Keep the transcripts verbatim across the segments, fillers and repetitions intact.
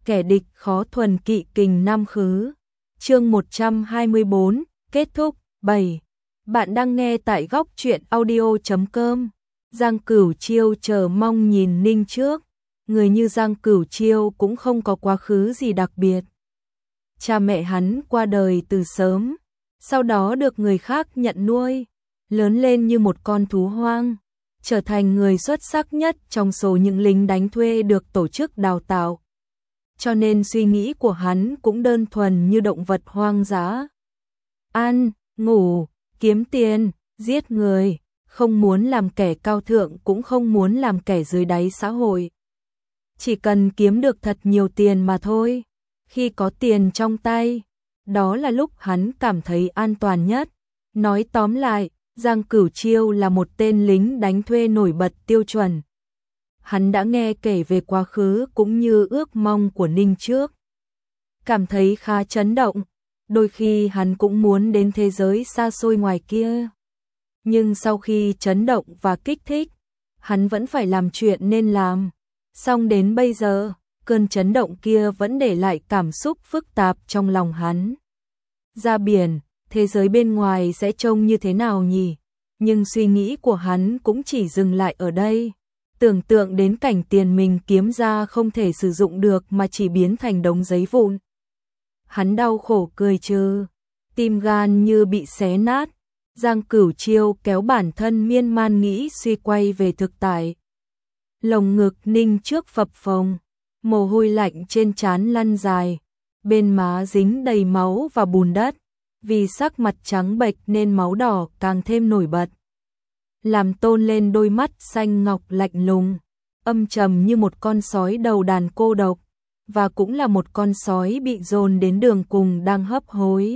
kẻ địch khó thuần kỵ kình nam khứ. Chương một trăm hai mươi bốn, kết thúc. bảy. Bạn đang nghe tại góc truyện audio chấm com. Giang Cửu Chiêu chờ mong nhìn Ninh Trước. Người như Giang Cửu Chiêu cũng không có quá khứ gì đặc biệt. Cha mẹ hắn qua đời từ sớm, sau đó được người khác nhận nuôi, lớn lên như một con thú hoang, trở thành người xuất sắc nhất trong số những lính đánh thuê được tổ chức đào tạo. Cho nên suy nghĩ của hắn cũng đơn thuần như động vật hoang dã. Ăn, ngủ, kiếm tiền, giết người, không muốn làm kẻ cao thượng cũng không muốn làm kẻ dưới đáy xã hội. Chỉ cần kiếm được thật nhiều tiền mà thôi. Khi có tiền trong tay, đó là lúc hắn cảm thấy an toàn nhất. Nói tóm lại, Giang Cửu Chiêu là một tên lính đánh thuê nổi bật tiêu chuẩn. Hắn đã nghe kể về quá khứ cũng như ước mong của Ninh Trước. Cảm thấy khá chấn động, đôi khi hắn cũng muốn đến thế giới xa xôi ngoài kia. Nhưng sau khi chấn động và kích thích, hắn vẫn phải làm chuyện nên làm. Xong đến bây giờ, cơn chấn động kia vẫn để lại cảm xúc phức tạp trong lòng hắn. Ra biển, thế giới bên ngoài sẽ trông như thế nào nhỉ? Nhưng suy nghĩ của hắn cũng chỉ dừng lại ở đây. Tưởng tượng đến cảnh tiền mình kiếm ra không thể sử dụng được mà chỉ biến thành đống giấy vụn. Hắn đau khổ cười trừ, tim gan như bị xé nát. Giang Cửu Chiêu kéo bản thân miên man nghĩ suy quay về thực tại. Lồng ngực Ninh Trước phập phồng, mồ hôi lạnh trên trán lăn dài, bên má dính đầy máu và bùn đất, vì sắc mặt trắng bệch nên máu đỏ càng thêm nổi bật, làm tôn lên đôi mắt xanh ngọc lạnh lùng, âm trầm như một con sói đầu đàn cô độc, và cũng là một con sói bị dồn đến đường cùng đang hấp hối.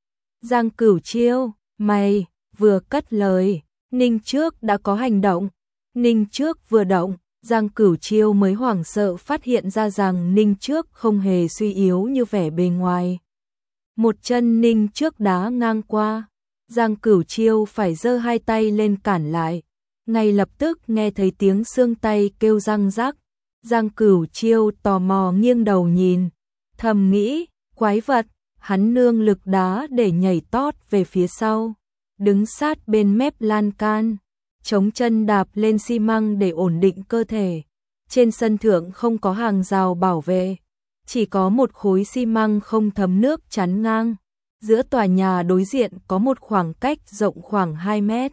Giang Cửu Chiêu, mày, vừa cất lời, Ninh Trước đã có hành động. Ninh Trước vừa động, Giang Cửu Chiêu mới hoảng sợ phát hiện ra rằng Ninh Trước không hề suy yếu như vẻ bề ngoài. Một chân Ninh Trước đá ngang qua, Giang Cửu Chiêu phải giơ hai tay lên cản lại. Ngay lập tức nghe thấy tiếng xương tay kêu răng rắc. Giang Cửu Chiêu tò mò nghiêng đầu nhìn, thầm nghĩ, quái vật, hắn nương lực đá để nhảy tót về phía sau, đứng sát bên mép lan can, chống chân đạp lên xi măng để ổn định cơ thể. Trên sân thượng không có hàng rào bảo vệ, chỉ có một khối xi măng không thấm nước chắn ngang. Giữa tòa nhà đối diện có một khoảng cách rộng khoảng hai mét.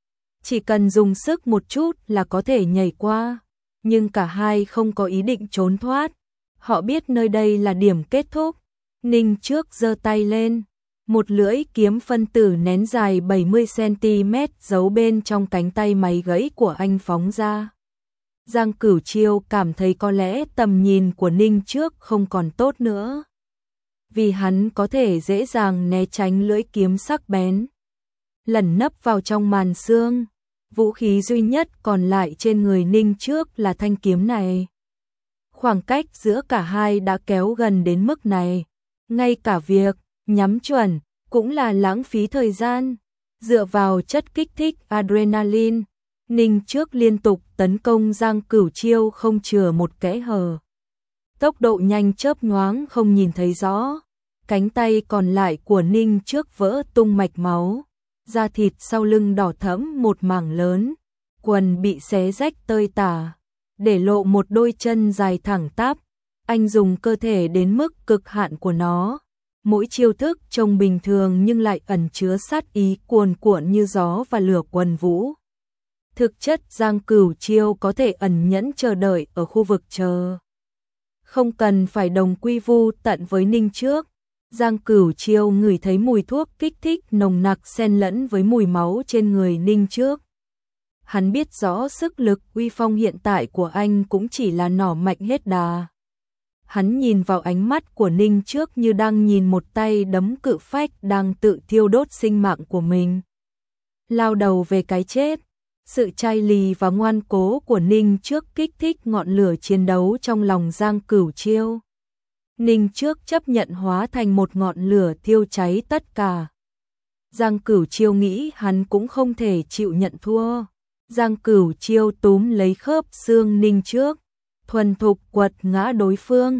Chỉ cần dùng sức một chút là có thể nhảy qua. Nhưng cả hai không có ý định trốn thoát. Họ biết nơi đây là điểm kết thúc. Ninh Trước giơ tay lên. Một lưỡi kiếm phân tử nén dài bảy mươi xăng-ti-mét giấu bên trong cánh tay máy gãy của anh phóng ra. Giang Cửu Chiêu cảm thấy có lẽ tầm nhìn của Ninh Trước không còn tốt nữa. Vì hắn có thể dễ dàng né tránh lưỡi kiếm sắc bén. Lẩn nấp vào trong màn sương. Vũ khí duy nhất còn lại trên người Ninh Trước là thanh kiếm này. Khoảng cách giữa cả hai đã kéo gần đến mức này. Ngay cả việc nhắm chuẩn cũng là lãng phí thời gian. Dựa vào chất kích thích adrenaline, Ninh Trước liên tục tấn công Giang Cửu Chiêu không chừa một kẽ hở. Tốc độ nhanh chớp nhoáng không nhìn thấy rõ. Cánh tay còn lại của Ninh Trước vỡ tung mạch máu. Da thịt sau lưng đỏ thẫm một mảng lớn. Quần bị xé rách tơi tả, để lộ một đôi chân dài thẳng tắp. Anh dùng cơ thể đến mức cực hạn của nó. Mỗi chiêu thức trông bình thường nhưng lại ẩn chứa sát ý cuồn cuộn như gió và lửa quần vũ. Thực chất Giang Cửu Chiêu có thể ẩn nhẫn chờ đợi ở khu vực chờ. Không cần phải đồng quy vu tận với Ninh Trước. Giang Cửu Chiêu ngửi thấy mùi thuốc kích thích nồng nặc xen lẫn với mùi máu trên người Ninh Trước. Hắn biết rõ sức lực uy phong hiện tại của anh cũng chỉ là nỏ mạnh hết đà. Hắn nhìn vào ánh mắt của Ninh Trước như đang nhìn một tay đấm cự phách đang tự thiêu đốt sinh mạng của mình. Lao đầu về cái chết. Sự chai lì và ngoan cố của Ninh Trước kích thích ngọn lửa chiến đấu trong lòng Giang Cửu Chiêu. Ninh Trước chấp nhận hóa thành một ngọn lửa thiêu cháy tất cả. Giang Cửu Chiêu nghĩ hắn cũng không thể chịu nhận thua. Giang Cửu Chiêu túm lấy khớp xương Ninh Trước, thuần thục quật ngã đối phương.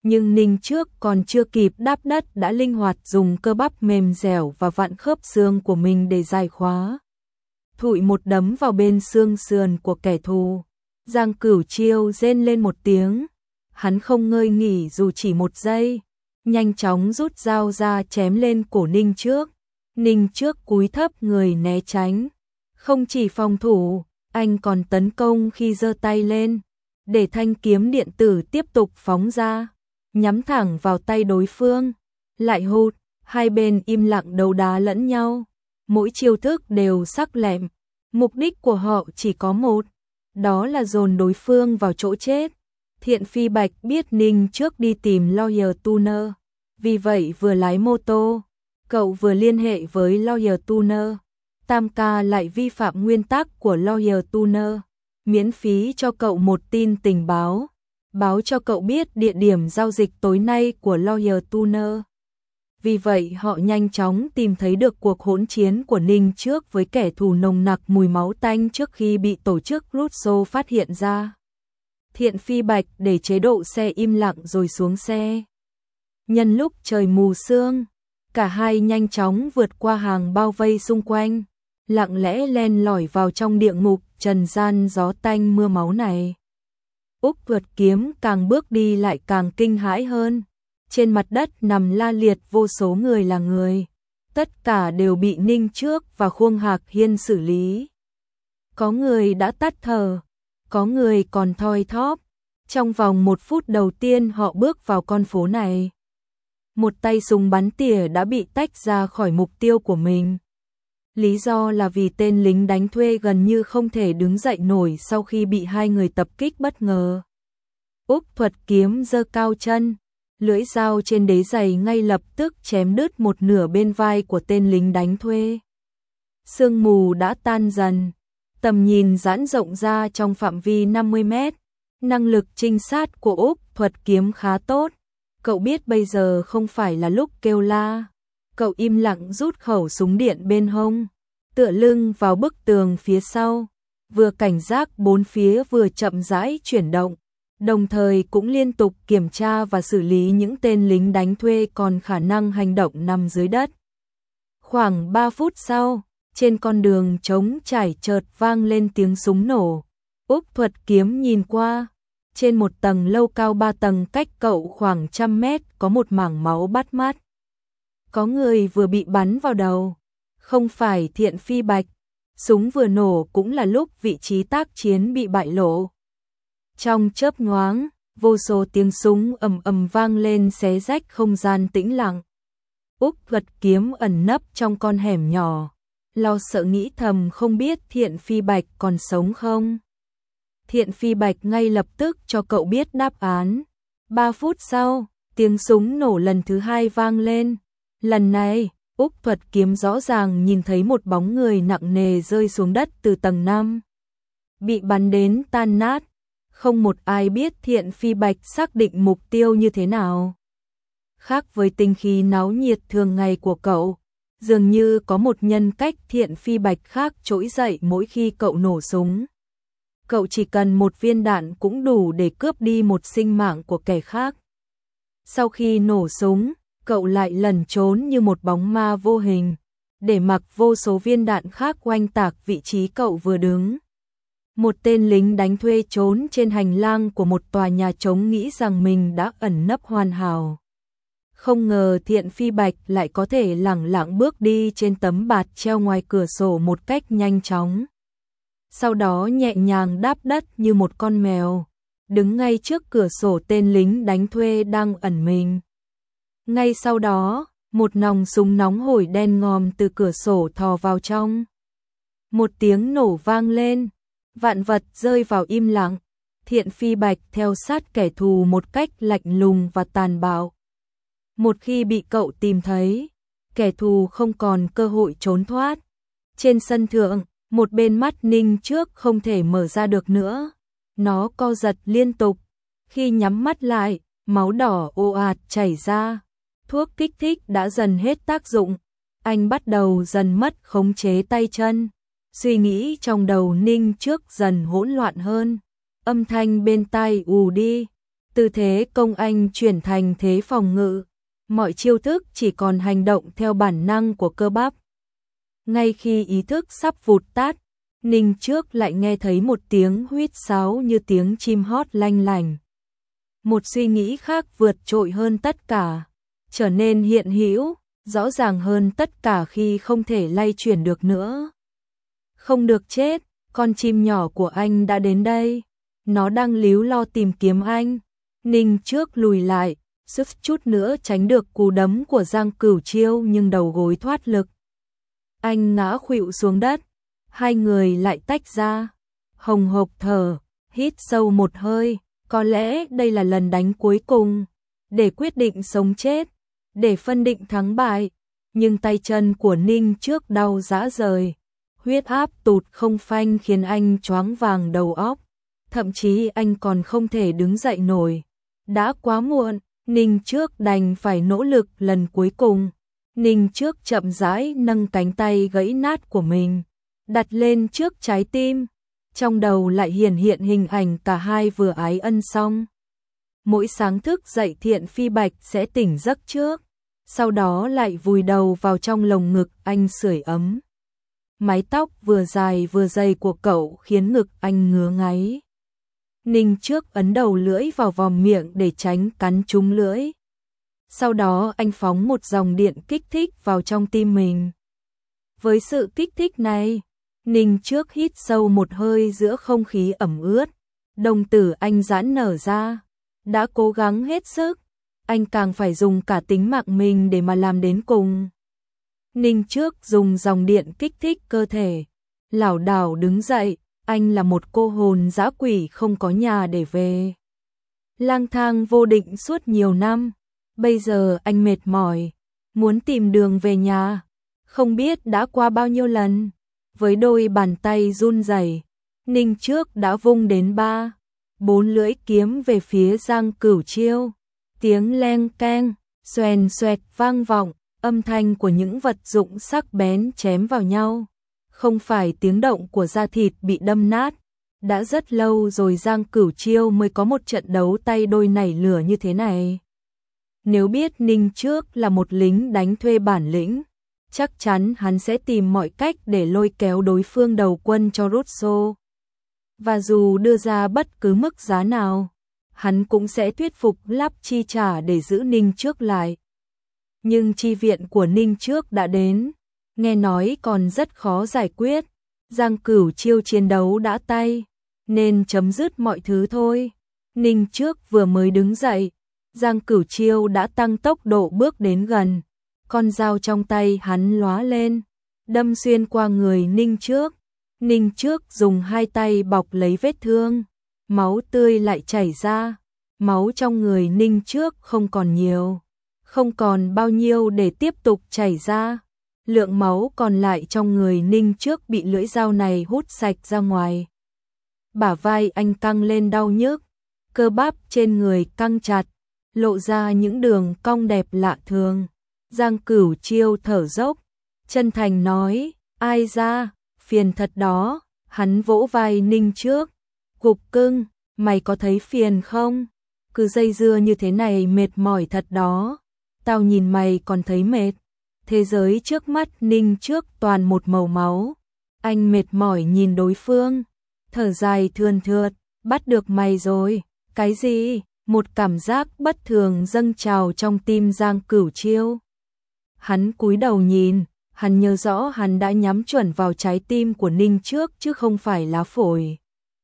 Nhưng Ninh Trước còn chưa kịp đáp đất đã linh hoạt dùng cơ bắp mềm dẻo và vặn khớp xương của mình để giải khóa. Thụi một đấm vào bên xương sườn của kẻ thù. Giang Cửu Chiêu rên lên một tiếng. Hắn không ngơi nghỉ dù chỉ một giây. Nhanh chóng rút dao ra chém lên cổ Ninh Trước. Ninh Trước cúi thấp người né tránh. Không chỉ phòng thủ, anh còn tấn công khi giơ tay lên. Để thanh kiếm điện tử tiếp tục phóng ra. Nhắm thẳng vào tay đối phương. Lại hụt, hai bên im lặng đấu đá lẫn nhau. Mỗi chiêu thức đều sắc lẹm. Mục đích của họ chỉ có một. Đó là dồn đối phương vào chỗ chết. Thiện Phi Bạch biết Ninh Trước đi tìm Lawyer Tuner. Vì vậy vừa lái mô tô, cậu vừa liên hệ với Lawyer Tuner. Tam ca lại vi phạm nguyên tắc của Lawyer Tuner. Miễn phí cho cậu một tin tình báo. Báo cho cậu biết địa điểm giao dịch tối nay của Lawyer Tuner. Vì vậy họ nhanh chóng tìm thấy được cuộc hỗn chiến của Ninh Trước với kẻ thù nồng nặc mùi máu tanh trước khi bị tổ chức Russo phát hiện ra. Thiện Phi Bạch để chế độ xe im lặng rồi xuống xe. Nhân lúc trời mù sương, cả hai nhanh chóng vượt qua hàng bao vây xung quanh, lặng lẽ len lỏi vào trong địa ngục trần gian gió tanh mưa máu này. Úc Vượt Kiếm càng bước đi lại càng kinh hãi hơn. Trên mặt đất nằm la liệt vô số người là người. Tất cả đều bị Ninh Trước và Khuông Hạc Hiên xử lý. Có người đã tắt thở, có người còn thoi thóp. Trong vòng một phút đầu tiên họ bước vào con phố này. Một tay súng bắn tỉa đã bị tách ra khỏi mục tiêu của mình. Lý do là vì tên lính đánh thuê gần như không thể đứng dậy nổi sau khi bị hai người tập kích bất ngờ. Úc Thuật Kiếm giơ cao chân, lưỡi dao trên đế giày ngay lập tức chém đứt một nửa bên vai của tên lính đánh thuê. Sương mù đã tan dần, tầm nhìn giãn rộng ra trong phạm vi năm mươi mét. Năng lực trinh sát của Úc Thuật Kiếm khá tốt. Cậu biết bây giờ không phải là lúc kêu la. Cậu im lặng rút khẩu súng điện bên hông, tựa lưng vào bức tường phía sau, vừa cảnh giác bốn phía vừa chậm rãi chuyển động, đồng thời cũng liên tục kiểm tra và xử lý những tên lính đánh thuê còn khả năng hành động nằm dưới đất. Khoảng ba phút sau, trên con đường trống trải chợt vang lên tiếng súng nổ. Úc Thuật Kiếm nhìn qua, trên một tầng lâu cao ba tầng cách cậu khoảng trăm mét có một mảng máu bắt mắt. Có người vừa bị bắn vào đầu, không phải Thiện Phi Bạch. Súng vừa nổ cũng là lúc vị trí tác chiến bị bại lộ. Trong chớp nhoáng, vô số tiếng súng ầm ầm vang lên xé rách không gian tĩnh lặng. Úc Thuật Kiếm ẩn nấp trong con hẻm nhỏ, lo sợ nghĩ thầm không biết Thiện Phi Bạch còn sống không. Thiện Phi Bạch ngay lập tức cho cậu biết đáp án. Ba phút sau, tiếng súng nổ lần thứ hai vang lên. Lần này, Úc Thuật Kiếm rõ ràng nhìn thấy một bóng người nặng nề rơi xuống đất từ tầng năm. Bị bắn đến tan nát, không một ai biết Thiện Phi Bạch xác định mục tiêu như thế nào. Khác với tinh khí náo nhiệt thường ngày của cậu, dường như có một nhân cách Thiện Phi Bạch khác trỗi dậy mỗi khi cậu nổ súng. Cậu chỉ cần một viên đạn cũng đủ để cướp đi một sinh mạng của kẻ khác. Sau khi nổ súng, cậu lại lẩn trốn như một bóng ma vô hình, để mặc vô số viên đạn khác oanh tạc vị trí cậu vừa đứng. Một tên lính đánh thuê trốn trên hành lang của một tòa nhà trống nghĩ rằng mình đã ẩn nấp hoàn hảo. Không ngờ Thiện Phi Bạch lại có thể lẳng lặng bước đi trên tấm bạt treo ngoài cửa sổ một cách nhanh chóng. Sau đó nhẹ nhàng đáp đất như một con mèo, đứng ngay trước cửa sổ tên lính đánh thuê đang ẩn mình. Ngay sau đó, một nòng súng nóng hổi đen ngòm từ cửa sổ thò vào trong. Một tiếng nổ vang lên, vạn vật rơi vào im lặng. Thiện Phi Bạch theo sát kẻ thù một cách lạnh lùng và tàn bạo. Một khi bị cậu tìm thấy, kẻ thù không còn cơ hội trốn thoát. Trên sân thượng, một bên mắt Ninh Trước không thể mở ra được nữa. Nó co giật liên tục. Khi nhắm mắt lại, máu đỏ ồ ạt chảy ra. Thuốc kích thích đã dần hết tác dụng. Anh bắt đầu dần mất khống chế tay chân. Suy nghĩ trong đầu Ninh Trước dần hỗn loạn hơn. Âm thanh bên tai ù đi. Tư thế công anh chuyển thành thế phòng ngự, mọi chiêu thức chỉ còn hành động theo bản năng của cơ bắp. Ngay khi ý thức sắp vụt tắt, Ninh Trước lại nghe thấy một tiếng huýt sáo như tiếng chim hót lanh lành. Một suy nghĩ khác vượt trội hơn tất cả, trở nên hiện hữu, rõ ràng hơn tất cả khi không thể lay chuyển được nữa. Không được chết, con chim nhỏ của anh đã đến đây. Nó đang líu lo tìm kiếm anh. Ninh Trước lùi lại, sức chút nữa tránh được cú đấm của Giang Cửu Chiêu nhưng đầu gối thoát lực. Anh ngã khuỵu xuống đất. Hai người lại tách ra. Hồng hộc thở, hít sâu một hơi. Có lẽ đây là lần đánh cuối cùng, để quyết định sống chết, để phân định thắng bại. Nhưng tay chân của Ninh Trước đau rã rời. Huyết áp tụt không phanh khiến anh choáng vàng đầu óc. Thậm chí anh còn không thể đứng dậy nổi. Đã quá muộn, Ninh Trước đành phải nỗ lực lần cuối cùng. Ninh Trước chậm rãi nâng cánh tay gãy nát của mình, đặt lên trước trái tim. Trong đầu lại hiển hiện hình ảnh cả hai vừa ái ân xong. Mỗi sáng thức dậy Thiện Phi Bạch sẽ tỉnh giấc trước, sau đó lại vùi đầu vào trong lồng ngực anh sưởi ấm. Mái tóc vừa dài vừa dày của cậu khiến ngực anh ngứa ngáy. Ninh Trước ấn đầu lưỡi vào vòm miệng để tránh cắn trúng lưỡi. Sau đó anh phóng một dòng điện kích thích vào trong tim mình. Với sự kích thích này, Ninh Trước hít sâu một hơi giữa không khí ẩm ướt. Đồng tử anh giãn nở ra. Đã cố gắng hết sức, anh càng phải dùng cả tính mạng mình để mà làm đến cùng. Ninh Trước dùng dòng điện kích thích cơ thể. Lảo đảo đứng dậy, anh là một cô hồn dã quỷ không có nhà để về. Lang thang vô định suốt nhiều năm, bây giờ anh mệt mỏi, muốn tìm đường về nhà. Không biết đã qua bao nhiêu lần, với đôi bàn tay run rẩy, Ninh Trước đã vung đến ba, bốn lưỡi kiếm về phía Giang Cửu Chiêu. Tiếng leng keng, xoèn xoẹt vang vọng, âm thanh của những vật dụng sắc bén chém vào nhau. Không phải tiếng động của da thịt bị đâm nát. Đã rất lâu rồi Giang Cửu Chiêu mới có một trận đấu tay đôi nảy lửa như thế này. Nếu biết Ninh Trước là một lính đánh thuê bản lĩnh, chắc chắn hắn sẽ tìm mọi cách để lôi kéo đối phương đầu quân cho rút xô. Và dù đưa ra bất cứ mức giá nào, hắn cũng sẽ thuyết phục lắp chi trả để giữ Ninh Trước lại. Nhưng chi viện của Ninh Trước đã đến, nghe nói còn rất khó giải quyết. Giang Cửu Chiêu chiến đấu đã tay, nên chấm dứt mọi thứ thôi. Ninh Trước vừa mới đứng dậy, Giang Cửu Chiêu đã tăng tốc độ bước đến gần. Con dao trong tay hắn lóa lên, đâm xuyên qua người Ninh Trước. Ninh Trước dùng hai tay bọc lấy vết thương, máu tươi lại chảy ra. Máu trong người Ninh Trước không còn nhiều, không còn bao nhiêu để tiếp tục chảy ra. Lượng máu còn lại trong người Ninh Trước bị lưỡi dao này hút sạch ra ngoài. Bả vai anh căng lên đau nhức, cơ bắp trên người căng chặt, lộ ra những đường cong đẹp lạ thường. Giang Cửu Chiêu thở dốc, chân thành nói, ai ra, phiền thật đó. Hắn vỗ vai Ninh Trước, cục cưng, mày có thấy phiền không? Cứ dây dưa như thế này mệt mỏi thật đó. Tao nhìn mày còn thấy mệt. Thế giới trước mắt Ninh Trước toàn một màu máu. Anh mệt mỏi nhìn đối phương, thở dài thườn thượt, bắt được mày rồi. Cái gì? Một cảm giác bất thường dâng trào trong tim Giang Cửu Chiêu. Hắn cúi đầu nhìn, hắn nhớ rõ hắn đã nhắm chuẩn vào trái tim của Ninh Trước chứ không phải lá phổi.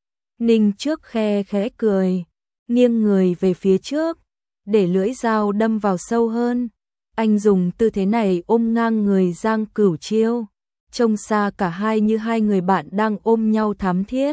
Ninh Trước khe khẽ cười, nghiêng người về phía trước, để lưỡi dao đâm vào sâu hơn. Anh dùng tư thế này ôm ngang người Giang Cửu Chiêu, trông xa cả hai như hai người bạn đang ôm nhau thắm thiết.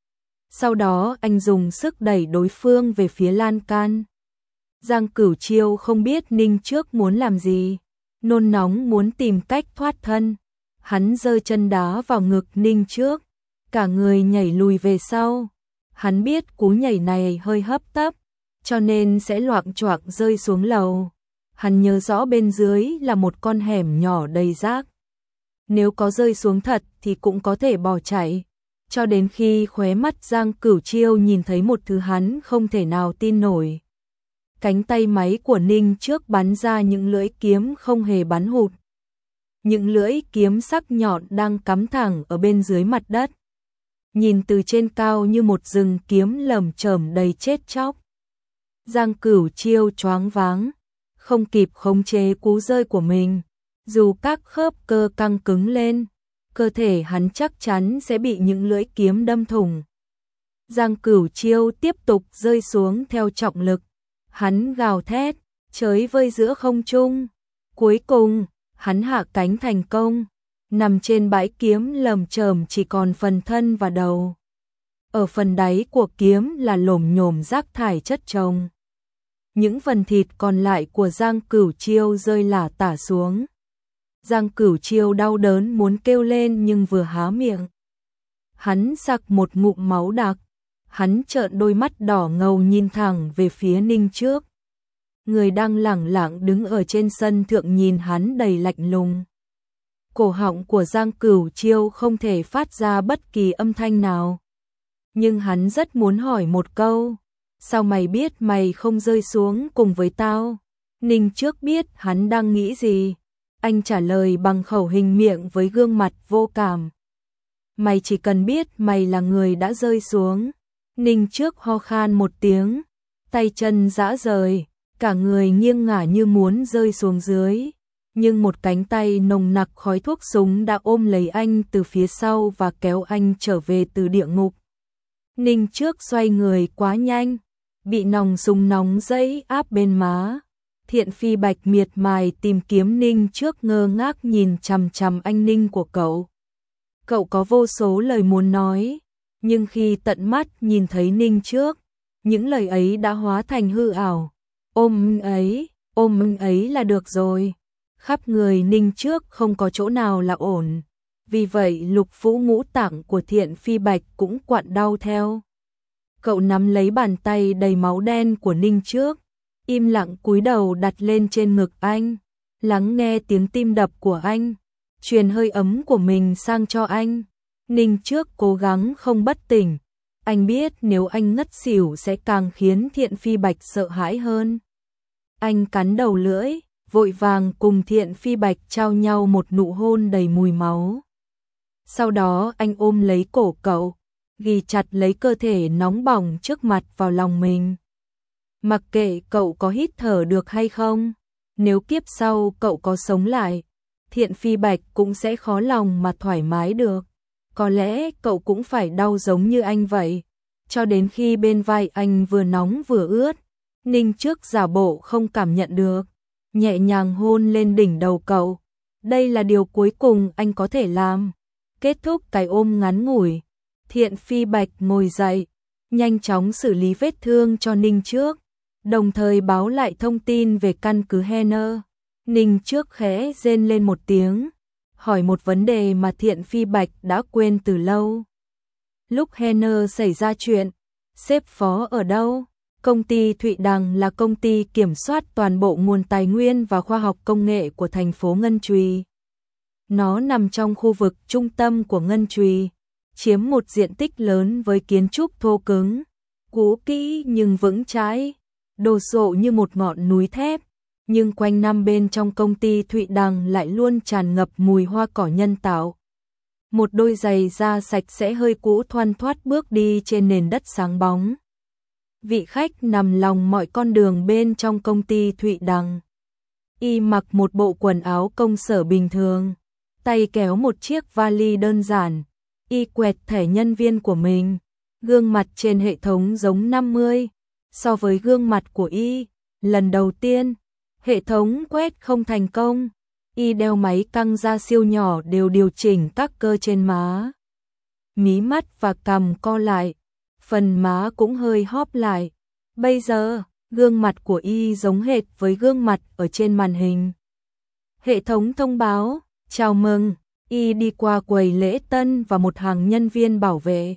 Sau đó anh dùng sức đẩy đối phương về phía lan can. Giang Cửu Chiêu không biết Ninh Trước muốn làm gì, nôn nóng muốn tìm cách thoát thân. Hắn giơ chân đá vào ngực Ninh Trước, cả người nhảy lùi về sau. Hắn biết cú nhảy này hơi hấp tấp, cho nên sẽ loạng choạng rơi xuống lầu. Hắn nhớ rõ bên dưới là một con hẻm nhỏ đầy rác. Nếu có rơi xuống thật thì cũng có thể bỏ chạy. Cho đến khi khóe mắt Giang Cửu Chiêu nhìn thấy một thứ hắn không thể nào tin nổi. cánh tay máy của Ninh Trước bắn ra những lưỡi kiếm không hề bắn hụt. Những lưỡi kiếm sắc nhọn đang cắm thẳng ở bên dưới mặt đất. Nhìn từ trên cao như một rừng kiếm lởm chởm đầy chết chóc. Giang Cửu Chiêu choáng váng, không kịp khống chế cú rơi của mình. Dù các khớp cơ căng cứng lên, cơ thể hắn chắc chắn sẽ bị những lưỡi kiếm đâm thủng. Giang Cửu Chiêu tiếp tục rơi xuống theo trọng lực. Hắn gào thét, chới vơi giữa không trung. Cuối cùng, hắn hạ cánh thành công, nằm trên bãi kiếm lởm chởm chỉ còn phần thân và đầu. Ở phần đáy của kiếm là lổm nhổm rác thải chất chồng. Những phần thịt còn lại của Giang Cửu Chiêu rơi lả tả xuống. Giang Cửu Chiêu đau đớn muốn kêu lên nhưng vừa há miệng, hắn sặc một ngụm máu đặc. Hắn trợn đôi mắt đỏ ngầu nhìn thẳng về phía Ninh Trước. Người đang lẳng lặng đứng ở trên sân thượng nhìn hắn đầy lạnh lùng. Cổ họng của Giang Cửu Chiêu không thể phát ra bất kỳ âm thanh nào. Nhưng hắn rất muốn hỏi một câu. Sao mày biết mày không rơi xuống cùng với tao? Ninh Trước biết hắn đang nghĩ gì. Anh trả lời bằng khẩu hình miệng với gương mặt vô cảm. Mày chỉ cần biết mày là người đã rơi xuống. Ninh Trước ho khan một tiếng, tay chân rã rời, cả người nghiêng ngả như muốn rơi xuống dưới. Nhưng một cánh tay nồng nặc khói thuốc súng đã ôm lấy anh từ phía sau và kéo anh trở về từ địa ngục. Ninh Trước xoay người quá nhanh, bị nòng súng nóng rẫy áp bên má. Thiện Phi Bạch miệt mài tìm kiếm Ninh Trước, ngơ ngác nhìn chằm chằm anh Ninh của cậu. Cậu có vô số lời muốn nói, nhưng khi tận mắt nhìn thấy Ninh Trước, những lời ấy đã hóa thành hư ảo. Ôm ấy, ôm ấy là được rồi. Khắp người Ninh Trước không có chỗ nào là ổn. Vì vậy lục phủ ngũ tạng của Thiện Phi Bạch cũng quặn đau theo. Cậu nắm lấy bàn tay đầy máu đen của Ninh Trước, im lặng cúi đầu đặt lên trên ngực anh, lắng nghe tiếng tim đập của anh, truyền hơi ấm của mình sang cho anh. Ninh Trước cố gắng không bất tỉnh. Anh biết nếu anh ngất xỉu sẽ càng khiến Thiện Phi Bạch sợ hãi hơn. Anh cắn đầu lưỡi, vội vàng cùng Thiện Phi Bạch trao nhau một nụ hôn đầy mùi máu. Sau đó anh ôm lấy cổ cậu, ghi chặt lấy cơ thể nóng bỏng trước mặt vào lòng mình. Mặc kệ cậu có hít thở được hay không, nếu kiếp sau cậu có sống lại, Thiện Phi Bạch cũng sẽ khó lòng mà thoải mái được. Có lẽ cậu cũng phải đau giống như anh vậy. Cho đến khi bên vai anh vừa nóng vừa ướt, Ninh Trước giả bộ không cảm nhận được, nhẹ nhàng hôn lên đỉnh đầu cậu. Đây là điều cuối cùng anh có thể làm. Kết thúc cái ôm ngắn ngủi, Thiện Phi Bạch ngồi dậy, nhanh chóng xử lý vết thương cho Ninh Trước, đồng thời báo lại thông tin về căn cứ Henner. Ninh Trước khẽ rên lên một tiếng, hỏi một vấn đề mà Thiện Phi Bạch đã quên từ lâu. Lúc Henner xảy ra chuyện, sếp phó ở đâu? Công ty Thụy Đằng là công ty kiểm soát toàn bộ nguồn tài nguyên và khoa học công nghệ của thành phố Ngân Trùy. Nó nằm trong khu vực trung tâm của Ngân Trùy, chiếm một diện tích lớn với kiến trúc thô cứng, cũ kỹ nhưng vững chãi, đồ sộ như một ngọn núi thép. Nhưng quanh năm bên trong công ty Thụy Đằng lại luôn tràn ngập mùi hoa cỏ nhân tạo. Một đôi giày da sạch sẽ hơi cũ thoăn thoắt bước đi trên nền đất sáng bóng. Vị khách nằm lòng mọi con đường bên trong công ty Thụy Đằng. Y mặc một bộ quần áo công sở bình thường, tay kéo một chiếc vali đơn giản. Y quẹt thẻ nhân viên của mình, gương mặt trên hệ thống giống năm mươi. So với gương mặt của Y, lần đầu tiên, hệ thống quét không thành công. Y đeo máy căng da siêu nhỏ đều điều chỉnh các cơ trên má. Mí mắt và cằm co lại, phần má cũng hơi hóp lại. Bây giờ, gương mặt của Y giống hệt với gương mặt ở trên màn hình. Hệ thống thông báo, chào mừng, Y đi qua quầy lễ tân và một hàng nhân viên bảo vệ.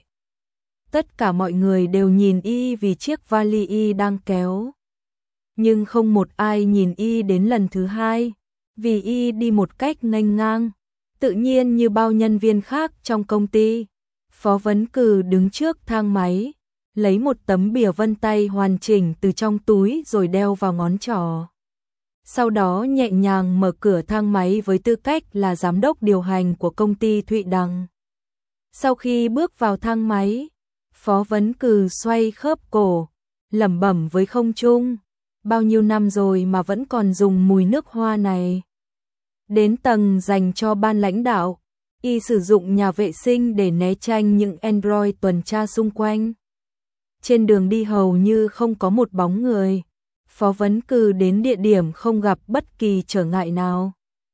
Tất cả mọi người đều nhìn Y vì chiếc vali Y đang kéo. Nhưng không một ai nhìn Y đến lần thứ hai, vì Y đi một cách nghênh ngang, tự nhiên như bao nhân viên khác trong công ty. Phó vấn cử đứng trước thang máy, lấy một tấm bìa vân tay hoàn chỉnh từ trong túi rồi đeo vào ngón trỏ. Sau đó nhẹ nhàng mở cửa thang máy với tư cách là giám đốc điều hành của công ty Thụy Đằng. Sau khi bước vào thang máy, Phó Vấn Cừ xoay khớp cổ, lẩm bẩm với không trung, bao nhiêu năm rồi mà vẫn còn dùng mùi nước hoa này. Đến tầng dành cho ban lãnh đạo, y sử dụng nhà vệ sinh để né tránh những android tuần tra xung quanh. Trên đường đi hầu như không có một bóng người. Phó Vấn Cừ đến địa điểm không gặp bất kỳ trở ngại nào.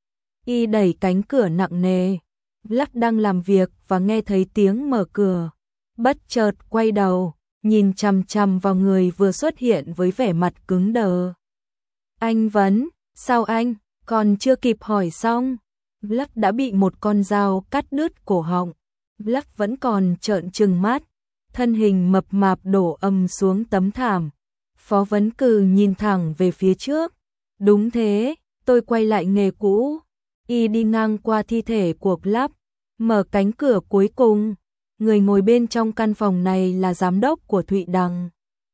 Y đẩy cánh cửa nặng nề, Lắc đang làm việc và nghe thấy tiếng mở cửa. Bất chợt quay đầu, nhìn chằm chằm vào người vừa xuất hiện với vẻ mặt cứng đờ. Anh Vấn, sao anh, còn chưa kịp hỏi xong. Lắc đã bị một con dao cắt đứt cổ họng. Lắc vẫn còn trợn trừng mắt, thân hình mập mạp đổ ầm xuống tấm thảm. Phó Vấn Cừ nhìn thẳng về phía trước. Đúng thế, tôi quay lại nghề cũ. Y đi ngang qua thi thể của Lắc, mở cánh cửa cuối cùng. Người ngồi bên trong căn phòng này là giám đốc của Thụy Đằng.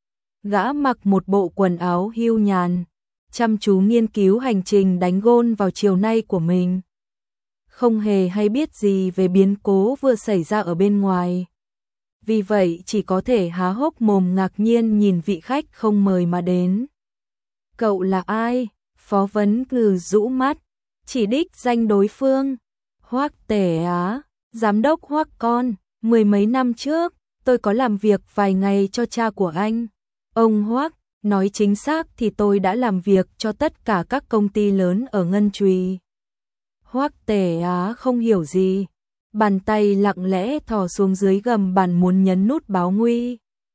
Gã mặc một bộ quần áo hưu nhàn, chăm chú nghiên cứu hành trình đánh gôn vào chiều nay của mình. Không hề hay biết gì về biến cố vừa xảy ra ở bên ngoài. Vì vậy chỉ có thể há hốc mồm ngạc nhiên nhìn vị khách không mời mà đến. Cậu là ai? Phó Vấn Cừ rũ mắt, chỉ đích danh đối phương. Hoắc Tể Á, giám đốc Hoắc con. Mười mấy năm trước, tôi có làm việc vài ngày cho cha của anh. Ông Hoắc, nói chính xác thì tôi đã làm việc cho tất cả các công ty lớn ở Ngân Trùy. Hoắc Tể Á không hiểu gì, bàn tay lặng lẽ thò xuống dưới gầm bàn muốn nhấn nút báo nguy.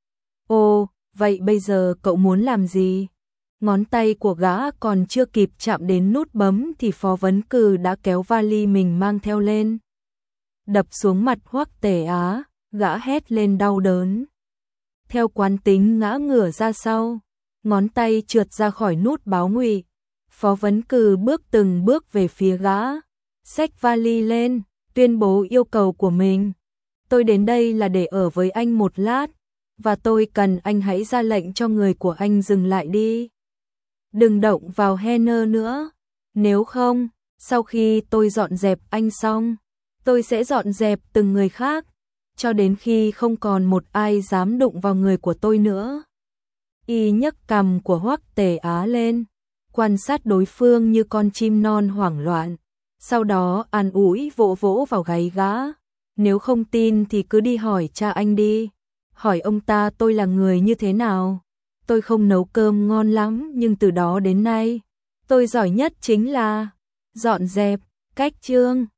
Ồ, vậy bây giờ cậu muốn làm gì? Ngón tay của gã còn chưa kịp chạm đến nút bấm thì Phó Vấn Cừ đã kéo vali mình mang theo lên. Đập xuống mặt Hoắc Tể Á, gã hét lên đau đớn. Theo quán tính ngã ngửa ra sau, ngón tay trượt ra khỏi nút báo nguy. Phó Vấn Cừ bước từng bước về phía gã, xách vali lên, tuyên bố yêu cầu của mình. Tôi đến đây là để ở với anh một lát, và tôi cần anh hãy ra lệnh cho người của anh dừng lại đi. Đừng động vào Henner nữa, nếu không, sau khi tôi dọn dẹp anh xong, tôi sẽ dọn dẹp từng người khác, cho đến khi không còn một ai dám đụng vào người của tôi nữa. Y nhấc cằm của Hoắc Tể Á lên, quan sát đối phương như con chim non hoảng loạn, sau đó an ủi vỗ vỗ vào gáy gã. Nếu không tin thì cứ đi hỏi cha anh đi, hỏi ông ta tôi là người như thế nào. Tôi không nấu cơm ngon lắm, nhưng từ đó đến nay, tôi giỏi nhất chính là dọn dẹp. Cách chương